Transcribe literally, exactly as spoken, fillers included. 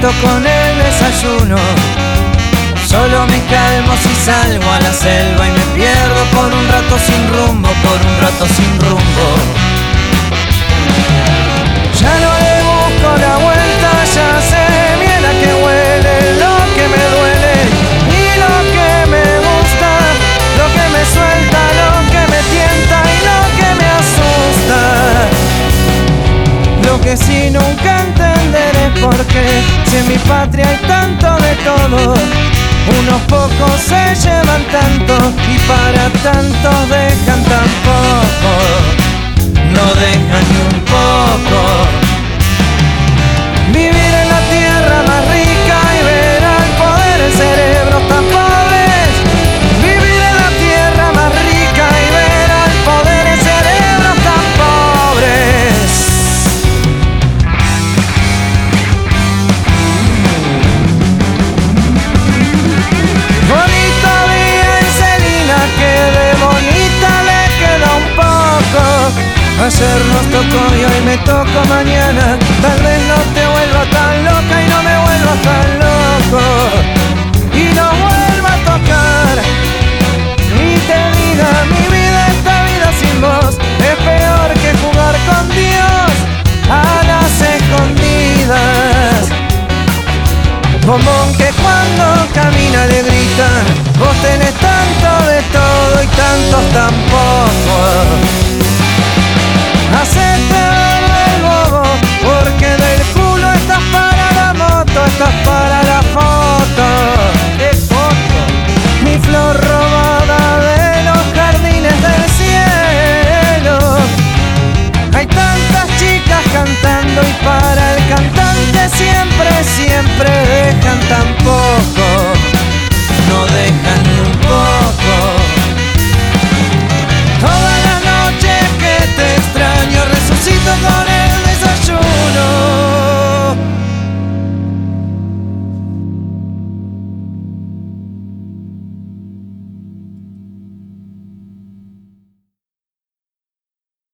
contento con el desayuno. Solo me calmo si salgo a la selva y me pierdo por un rato sin rumbo, por un rato sin rumbo. Ya no le busco la vuelta, ya sé bien a qué huele lo que me duele y lo que me gusta, lo que me suelta, lo que me tienta y lo que me asusta. Lo que sí nunca entenderé es por qué, si en mi patria hay tanto de todo, unos pocos se llevan tanto y para tantos dejan tan poco. No dejan ni un poco. Vivir en la tierra más rica y ver al poder el cerebro tan pobres. Vivir en la tierra más rica y ver al poder el cerebro tan pobres. Bonito día en Celina, que de bonita le queda un poco. Ayer nos tocó y hoy me toco mañana. Tal vez no te vuelva tan loca y no me vuelva tan loco. Y no vuelva a tocar y te diga: mi vida, esta vida sin vos es peor que jugar contigo.